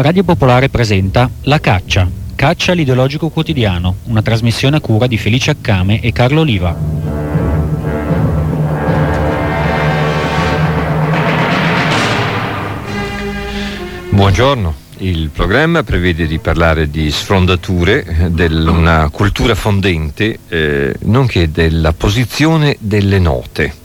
Radio Popolare presenta La Caccia, Caccia l'ideologico quotidiano, una trasmissione a cura di Felice Accame e Carlo Oliva. Buongiorno, il programma prevede di parlare di sfrondature, una cultura fondente, nonché della posizione delle note.